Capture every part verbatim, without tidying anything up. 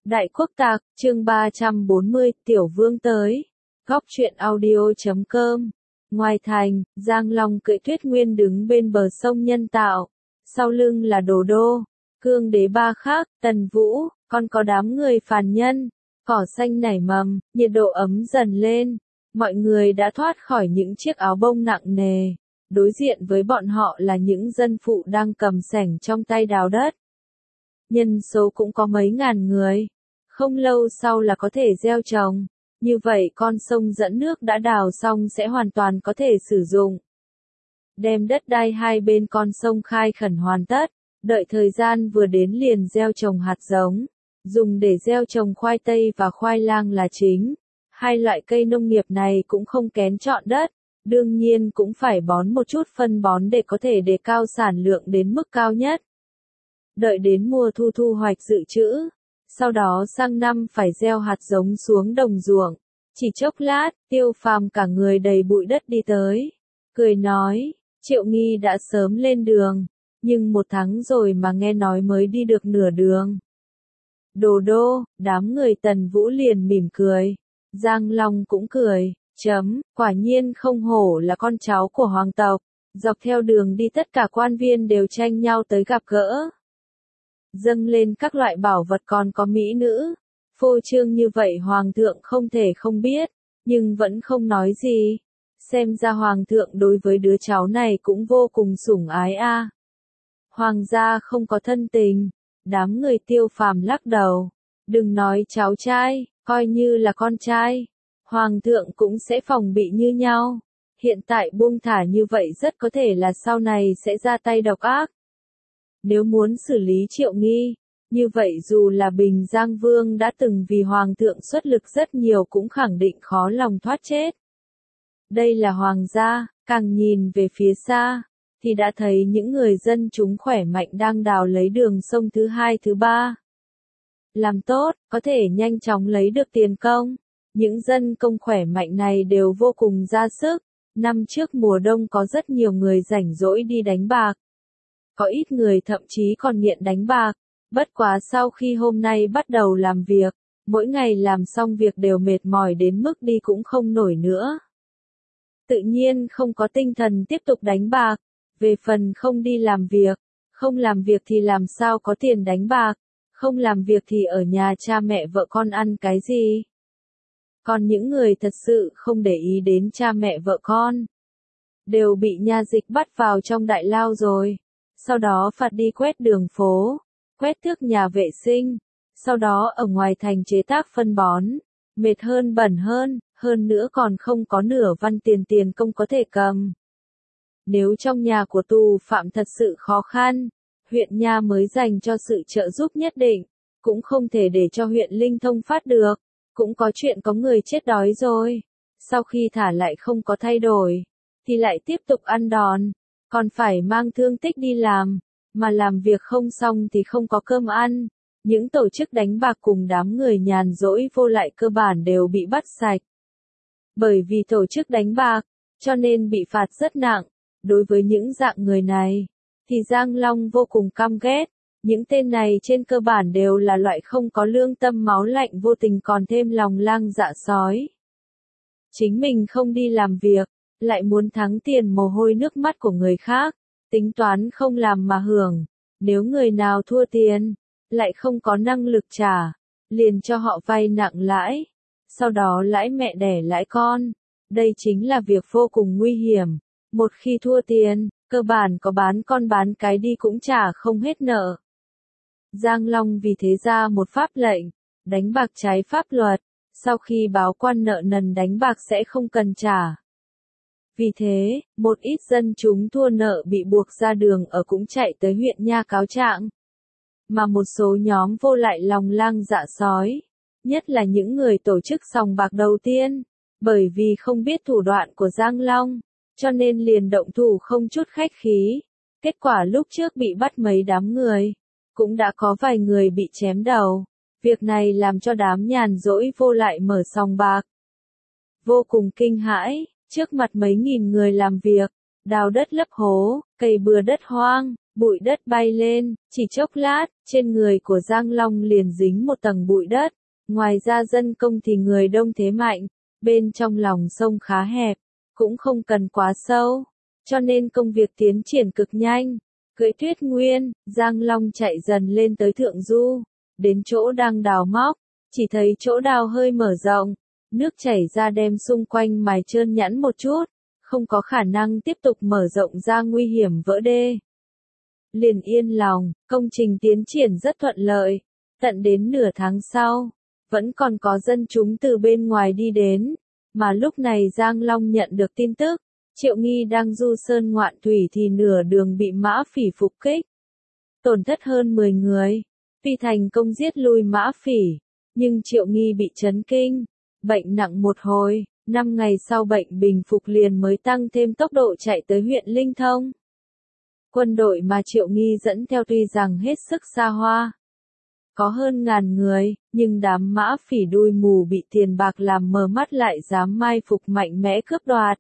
Đại Quốc Tạc, chương ba trăm bốn mươi, Tiểu Vương tới. Góc truyện audio chấm com. Ngoài thành, Giang Long cưỡi Tuyết Nguyên đứng bên bờ sông nhân tạo. Sau lưng là Đồ Đô, Cương Đế Ba Khác, Tần Vũ, còn có đám người phàn nhân. Cỏ xanh nảy mầm, nhiệt độ ấm dần lên. Mọi người đã thoát khỏi những chiếc áo bông nặng nề. Đối diện với bọn họ là những dân phụ đang cầm xẻng trong tay đào đất. Nhân số cũng có mấy ngàn người. Không lâu sau là có thể gieo trồng. Như vậy con sông dẫn nước đã đào xong sẽ hoàn toàn có thể sử dụng. Đem đất đai hai bên con sông khai khẩn hoàn tất. Đợi thời gian vừa đến liền gieo trồng hạt giống. Dùng để gieo trồng khoai tây và khoai lang là chính. Hai loại cây nông nghiệp này cũng không kén chọn đất. Đương nhiên cũng phải bón một chút phân bón để có thể đề cao sản lượng đến mức cao nhất. Đợi đến mùa thu thu hoạch dự trữ. Sau đó sang năm phải gieo hạt giống xuống đồng ruộng. Chỉ chốc lát, Tiêu Phàm cả người đầy bụi đất đi tới. Cười nói, Triệu Nghi đã sớm lên đường. Nhưng một tháng rồi mà nghe nói mới đi được nửa đường. Đồ Đô, đám người Tần Vũ liền mỉm cười. Giang Long cũng cười, chấm, quả nhiên không hổ là con cháu của hoàng tộc. Dọc theo đường đi tất cả quan viên đều tranh nhau tới gặp gỡ. Dâng lên các loại bảo vật còn có mỹ nữ. Phô trương như vậy hoàng thượng không thể không biết, nhưng vẫn không nói gì. Xem ra hoàng thượng đối với đứa cháu này cũng vô cùng sủng ái a. À. Hoàng gia không có thân tình. Đám người Tiêu Phàm lắc đầu. Đừng nói cháu trai, coi như là con trai. Hoàng thượng cũng sẽ phòng bị như nhau. Hiện tại buông thả như vậy rất có thể là sau này sẽ ra tay độc ác. Nếu muốn xử lý Triệu Nghi, như vậy dù là Bình Giang Vương đã từng vì Hoàng thượng xuất lực rất nhiều cũng khẳng định khó lòng thoát chết. Đây là Hoàng gia, càng nhìn về phía xa, thì đã thấy những người dân chúng khỏe mạnh đang đào lấy đường sông thứ hai thứ ba. Làm tốt, có thể nhanh chóng lấy được tiền công. Những dân công khỏe mạnh này đều vô cùng ra sức. Năm trước mùa đông có rất nhiều người rảnh rỗi đi đánh bạc. Có ít người thậm chí còn nghiện đánh bạc. Bất quá sau khi hôm nay bắt đầu làm việc, mỗi ngày làm xong việc đều mệt mỏi đến mức đi cũng không nổi nữa. Tự nhiên không có tinh thần tiếp tục đánh bạc. Về phần không đi làm việc, không làm việc thì làm sao có tiền đánh bạc, không làm việc thì ở nhà cha mẹ vợ con ăn cái gì. Còn những người thật sự không để ý đến cha mẹ vợ con, đều bị nha dịch bắt vào trong đại lao rồi. Sau đó phạt đi quét đường phố, quét tước nhà vệ sinh, sau đó ở ngoài thành chế tác phân bón, mệt hơn bẩn hơn, hơn nữa còn không có nửa văn tiền tiền công có thể cầm. Nếu trong nhà của tù phạm thật sự khó khăn, huyện nha mới dành cho sự trợ giúp nhất định, cũng không thể để cho huyện linh thông phát được, cũng có chuyện có người chết đói rồi. Sau khi thả lại không có thay đổi, thì lại tiếp tục ăn đòn, còn phải mang thương tích đi làm, mà làm việc không xong thì không có cơm ăn. Những tổ chức đánh bạc cùng đám người nhàn rỗi vô lại cơ bản đều bị bắt sạch. Bởi vì tổ chức đánh bạc, cho nên bị phạt rất nặng. Đối với những dạng người này, thì Giang Long vô cùng căm ghét. Những tên này trên cơ bản đều là loại không có lương tâm máu lạnh vô tình còn thêm lòng lang dạ sói. Chính mình không đi làm việc, lại muốn thắng tiền mồ hôi nước mắt của người khác, tính toán không làm mà hưởng. Nếu người nào thua tiền, lại không có năng lực trả, liền cho họ vay nặng lãi, sau đó lãi mẹ đẻ lãi con. Đây chính là việc vô cùng nguy hiểm. Một khi thua tiền, cơ bản có bán con bán cái đi cũng trả không hết nợ. Giang Long vì thế ra một pháp lệnh, đánh bạc trái pháp luật, sau khi báo quan nợ nần đánh bạc sẽ không cần trả. Vì thế, một ít dân chúng thua nợ bị buộc ra đường ở cũng chạy tới huyện nha cáo trạng. Mà một số nhóm vô lại lòng lang dạ sói, nhất là những người tổ chức sòng bạc đầu tiên, bởi vì không biết thủ đoạn của Giang Long, cho nên liền động thủ không chút khách khí. Kết quả lúc trước bị bắt mấy đám người, cũng đã có vài người bị chém đầu. Việc này làm cho đám nhàn rỗi vô lại mở sòng bạc vô cùng kinh hãi, trước mặt mấy nghìn người làm việc, đào đất lấp hố, cày bừa đất hoang, bụi đất bay lên, chỉ chốc lát, trên người của Giang Long liền dính một tầng bụi đất. Ngoài ra dân công thì người đông thế mạnh, bên trong lòng sông khá hẹp, cũng không cần quá sâu, cho nên công việc tiến triển cực nhanh. Cưỡi Tuyết Nguyên, Giang Long chạy dần lên tới thượng du, đến chỗ đang đào móc, chỉ thấy chỗ đào hơi mở rộng, nước chảy ra đem xung quanh mài trơn nhẵn một chút, không có khả năng tiếp tục mở rộng ra nguy hiểm vỡ đê. Liền yên lòng, công trình tiến triển rất thuận lợi, tận đến nửa tháng sau, vẫn còn có dân chúng từ bên ngoài đi đến, mà lúc này Giang Long nhận được tin tức, Triệu Nghi đang du sơn ngoạn thủy thì nửa đường bị mã phỉ phục kích, tổn thất hơn mười người, tuy thành công giết lui mã phỉ, nhưng Triệu Nghi bị chấn kinh, bệnh nặng một hồi, năm ngày sau bệnh bình phục liền mới tăng thêm tốc độ chạy tới huyện Linh Thông. Quân đội mà Triệu Nghi dẫn theo tuy rằng hết sức xa hoa, có hơn ngàn người, nhưng đám mã phỉ đuôi mù bị tiền bạc làm mờ mắt lại dám mai phục mạnh mẽ cướp đoạt.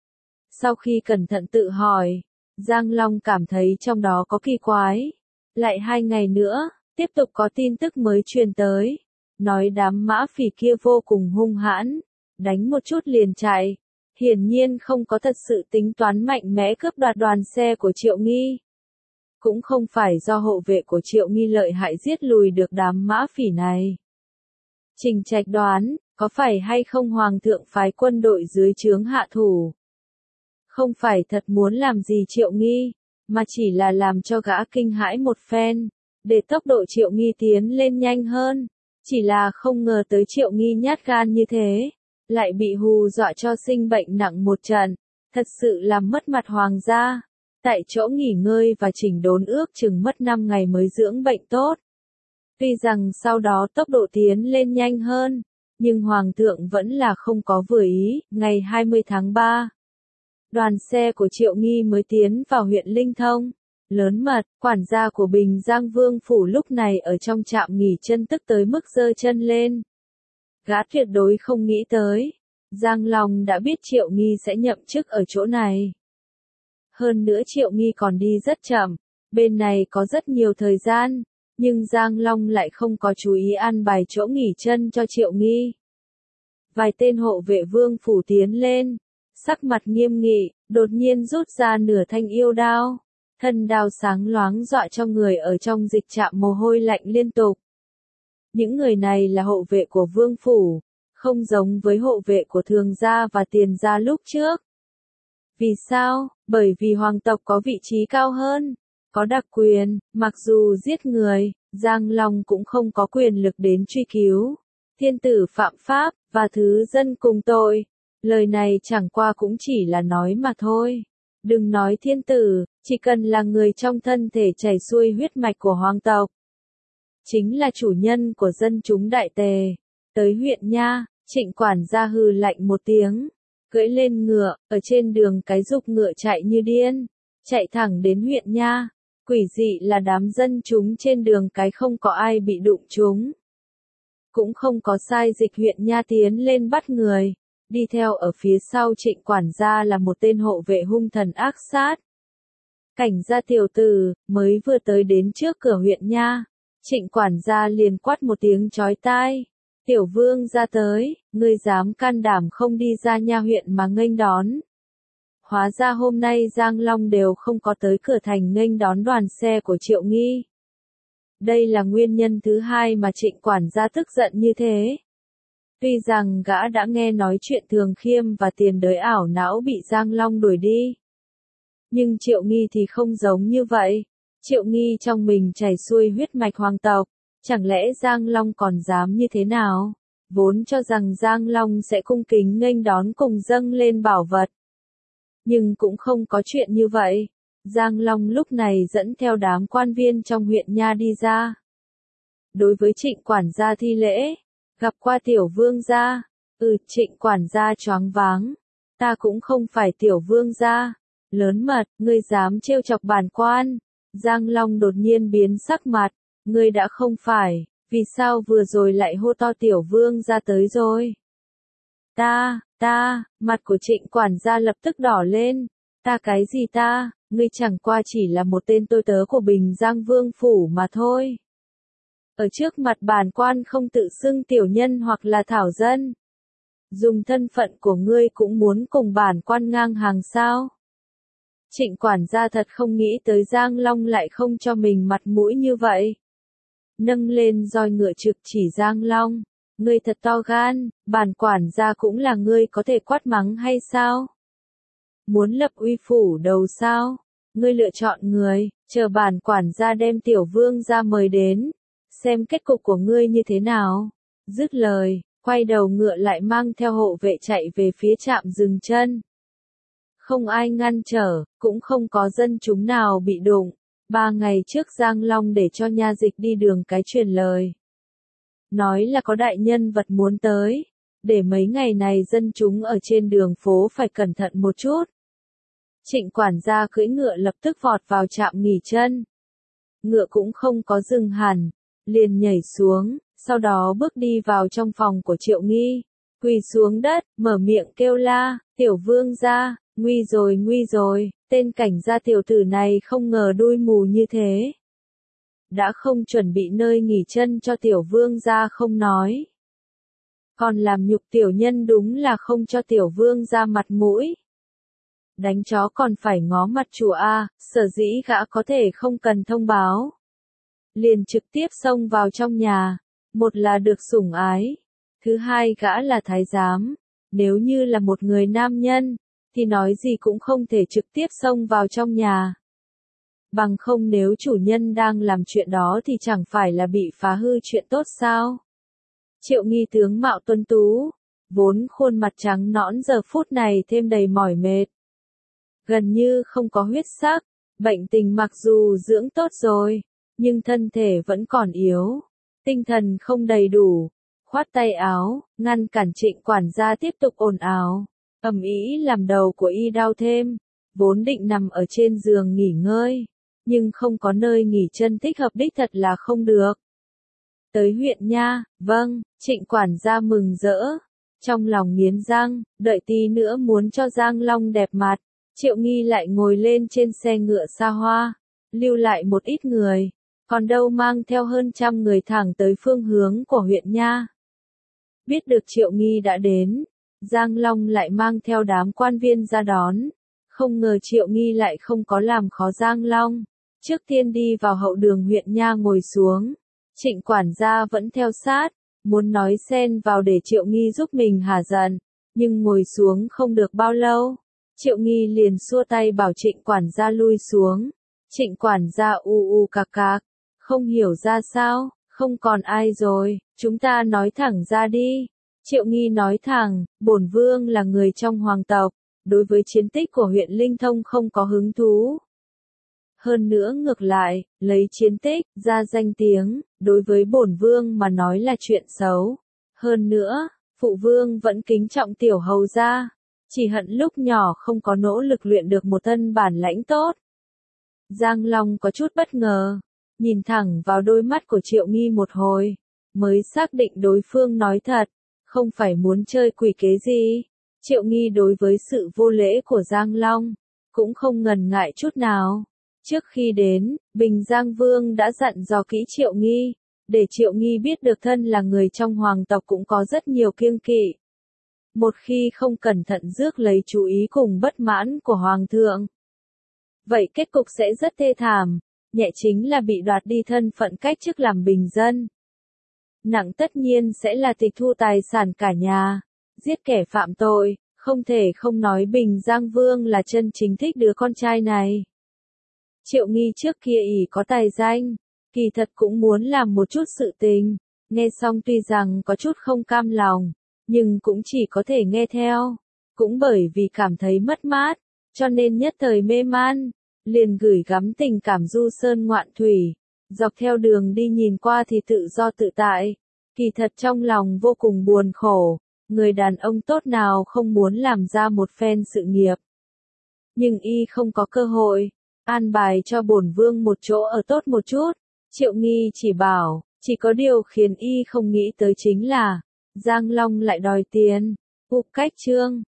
Sau khi cẩn thận tự hỏi, Giang Long cảm thấy trong đó có kỳ quái. Lại hai ngày nữa, tiếp tục có tin tức mới truyền tới, nói đám mã phỉ kia vô cùng hung hãn, đánh một chút liền chạy, hiển nhiên không có thật sự tính toán mạnh mẽ cướp đoạt đoàn xe của Triệu Nghi. Cũng không phải do hộ vệ của Triệu Nghi lợi hại giết lùi được đám mã phỉ này. Trình Trạch đoán, có phải hay không Hoàng thượng phái quân đội dưới trướng hạ thủ? Không phải thật muốn làm gì Triệu Nghi, mà chỉ là làm cho gã kinh hãi một phen, để tốc độ Triệu Nghi tiến lên nhanh hơn. Chỉ là không ngờ tới Triệu Nghi nhát gan như thế, lại bị hù dọa cho sinh bệnh nặng một trận, thật sự làm mất mặt hoàng gia. Tại chỗ nghỉ ngơi và chỉnh đốn ước chừng mất năm ngày mới dưỡng bệnh tốt. Tuy rằng sau đó tốc độ tiến lên nhanh hơn, nhưng Hoàng thượng vẫn là không có vừa ý. Ngày hai mươi tháng ba, đoàn xe của Triệu Nghi mới tiến vào huyện Linh Thông. Lớn mật, quản gia của Bình Giang Vương Phủ lúc này ở trong trạm nghỉ chân tức tới mức giơ chân lên. Gã tuyệt đối không nghĩ tới, Giang Long đã biết Triệu Nghi sẽ nhậm chức ở chỗ này. Hơn nữa Triệu Nghi còn đi rất chậm, bên này có rất nhiều thời gian, nhưng Giang Long lại không có chú ý an bài chỗ nghỉ chân cho Triệu Nghi. Vài tên hộ vệ Vương Phủ tiến lên, sắc mặt nghiêm nghị, đột nhiên rút ra nửa thanh yêu đao. Thân đao sáng loáng dọa cho người ở trong dịch trạm mồ hôi lạnh liên tục. Những người này là hộ vệ của Vương Phủ, không giống với hộ vệ của Thường gia và Tiền gia lúc trước. Vì sao? Bởi vì hoàng tộc có vị trí cao hơn, có đặc quyền, mặc dù giết người, Giang Long cũng không có quyền lực đến truy cứu. Thiên tử phạm pháp, và thứ dân cùng tội. Lời này chẳng qua cũng chỉ là nói mà thôi. Đừng nói thiên tử, chỉ cần là người trong thân thể chảy xuôi huyết mạch của hoàng tộc. Chính là chủ nhân của dân chúng đại tề. Tới huyện nha, Trịnh quản gia hừ lạnh một tiếng. Cưỡi lên ngựa, ở trên đường cái dục ngựa chạy như điên. Chạy thẳng đến huyện nha. Quỷ dị là đám dân chúng trên đường cái không có ai bị đụng chúng. Cũng không có sai dịch huyện nha tiến lên bắt người. Đi theo ở phía sau Trịnh quản gia là một tên hộ vệ hung thần ác sát. Cảnh gia tiểu tử, mới vừa tới đến trước cửa huyện nha. Trịnh quản gia liền quát một tiếng chói tai. Tiểu vương ra tới, ngươi dám can đảm không đi ra nha huyện mà nghênh đón. Hóa ra hôm nay Giang Long đều không có tới cửa thành nghênh đón đoàn xe của Triệu Nghi. Đây là nguyên nhân thứ hai mà Trịnh quản gia tức giận như thế. Tuy rằng gã đã nghe nói chuyện Thường Khiêm và Tiền Đới ảo não bị Giang Long đuổi đi. Nhưng Triệu Nghi thì không giống như vậy. Triệu Nghi trong mình chảy xuôi huyết mạch hoàng tộc. Chẳng lẽ Giang Long còn dám như thế nào? Vốn cho rằng Giang Long sẽ cung kính nghênh đón cùng dâng lên bảo vật. Nhưng cũng không có chuyện như vậy. Giang Long lúc này dẫn theo đám quan viên trong huyện nha đi ra. Đối với Trịnh quản gia thi lễ, gặp qua tiểu vương gia. Ừ, Trịnh quản gia choáng váng. Ta cũng không phải tiểu vương gia. Lớn mật, ngươi dám trêu chọc bản quan. Giang Long đột nhiên biến sắc mặt. Ngươi đã không phải, vì sao vừa rồi lại hô to tiểu vương ra tới rồi? Ta, ta, mặt của Trịnh quản gia lập tức đỏ lên, Ta cái gì ta, ngươi chẳng qua chỉ là một tên tôi tớ của Bình Giang Vương Phủ mà thôi. Ở trước mặt bản quan không tự xưng tiểu nhân hoặc là thảo dân. Dùng thân phận của ngươi cũng muốn cùng bản quan ngang hàng sao? Trịnh quản gia thật không nghĩ tới Giang Long lại không cho mình mặt mũi như vậy. Nâng lên roi ngựa trực chỉ Giang Long. Ngươi thật to gan, bản quản gia cũng là ngươi có thể quát mắng hay sao? Muốn lập uy phủ đầu sao? Ngươi lựa chọn người, chờ bản quản gia đem tiểu vương ra mời đến. Xem kết cục của ngươi như thế nào? Dứt lời, quay đầu ngựa lại mang theo hộ vệ chạy về phía trạm dừng chân. Không ai ngăn trở, cũng không có dân chúng nào bị đụng. Ba ngày trước Giang Long để cho nha dịch đi đường cái truyền lời. Nói là có đại nhân vật muốn tới, để mấy ngày này dân chúng ở trên đường phố phải cẩn thận một chút. Trịnh quản gia cưỡi ngựa lập tức vọt vào trạm nghỉ chân. Ngựa cũng không có dừng hẳn, liền nhảy xuống, sau đó bước đi vào trong phòng của Triệu Nghi, quỳ xuống đất, mở miệng kêu la, tiểu vương gia, nguy rồi nguy rồi, tên cảnh gia tiểu tử này không ngờ đuôi mù như thế. Đã không chuẩn bị nơi nghỉ chân cho tiểu vương gia không nói. Còn làm nhục tiểu nhân đúng là không cho tiểu vương gia mặt mũi. Đánh chó còn phải ngó mặt chủ a, sở dĩ gã có thể không cần thông báo. Liền trực tiếp xông vào trong nhà, một là được sủng ái, thứ hai gã là thái giám, nếu như là một người nam nhân, thì nói gì cũng không thể trực tiếp xông vào trong nhà. Bằng không nếu chủ nhân đang làm chuyện đó thì chẳng phải là bị phá hư chuyện tốt sao? Triệu Nghi tướng mạo tuấn tú, vốn khuôn mặt trắng nõn giờ phút này thêm đầy mỏi mệt. Gần như không có huyết sắc, bệnh tình mặc dù dưỡng tốt rồi, nhưng thân thể vẫn còn yếu, tinh thần không đầy đủ, khoát tay áo, ngăn cản Trịnh quản gia tiếp tục ồn ào, ầm ĩ làm đầu của y đau thêm, vốn định nằm ở trên giường nghỉ ngơi, nhưng không có nơi nghỉ chân thích hợp đích thật là không được. Tới huyện nha, vâng, Trịnh quản gia mừng rỡ, trong lòng nghiến răng, đợi tí nữa muốn cho Giang Long đẹp mặt. Triệu Nghi lại ngồi lên trên xe ngựa xa hoa, lưu lại một ít người, còn đâu mang theo hơn trăm người thẳng tới phương hướng của huyện nha. Biết được Triệu Nghi đã đến, Giang Long lại mang theo đám quan viên ra đón, không ngờ Triệu Nghi lại không có làm khó Giang Long, trước tiên đi vào hậu đường huyện nha ngồi xuống, Trịnh quản gia vẫn theo sát, muốn nói xen vào để Triệu Nghi giúp mình hả giận, nhưng ngồi xuống không được bao lâu. Triệu Nghi liền xua tay bảo Trịnh quản gia lui xuống. Trịnh quản gia u u cạc cạc, không hiểu ra sao, không còn ai rồi, chúng ta nói thẳng ra đi. Triệu Nghi nói thẳng, bổn vương là người trong hoàng tộc, đối với chiến tích của huyện Linh Thông không có hứng thú. Hơn nữa ngược lại, lấy chiến tích, ra danh tiếng, đối với bổn vương mà nói là chuyện xấu. Hơn nữa, phụ vương vẫn kính trọng tiểu hầu gia. Chỉ hận lúc nhỏ không có nỗ lực luyện được một thân bản lãnh tốt. Giang Long có chút bất ngờ, nhìn thẳng vào đôi mắt của Triệu Nghi một hồi, mới xác định đối phương nói thật, không phải muốn chơi quỷ kế gì. Triệu Nghi đối với sự vô lễ của Giang Long, cũng không ngần ngại chút nào. Trước khi đến, Bình Giang Vương đã dặn dò kỹ Triệu Nghi, để Triệu Nghi biết được thân là người trong hoàng tộc cũng có rất nhiều kiêng kỵ. Một khi không cẩn thận rước lấy chú ý cùng bất mãn của Hoàng thượng. Vậy kết cục sẽ rất thê thảm, nhẹ chính là bị đoạt đi thân phận cách chức làm bình dân. Nặng tất nhiên sẽ là tịch thu tài sản cả nhà, giết kẻ phạm tội, không thể không nói Bình Giang Vương là chân chính thích đứa con trai này. Triệu Nghi trước kia ỷ có tài danh, kỳ thật cũng muốn làm một chút sự tình, nghe xong tuy rằng có chút không cam lòng. Nhưng cũng chỉ có thể nghe theo, cũng bởi vì cảm thấy mất mát, cho nên nhất thời mê man, liền gửi gắm tình cảm du sơn ngoạn thủy, dọc theo đường đi nhìn qua thì tự do tự tại, kỳ thật trong lòng vô cùng buồn khổ, người đàn ông tốt nào không muốn làm ra một phen sự nghiệp. Nhưng y không có cơ hội, an bài cho bổn vương một chỗ ở tốt một chút, Triệu Nghi chỉ bảo, chỉ có điều khiến y không nghĩ tới chính là, Giang Long lại đòi tiền, Ục Cách Trương,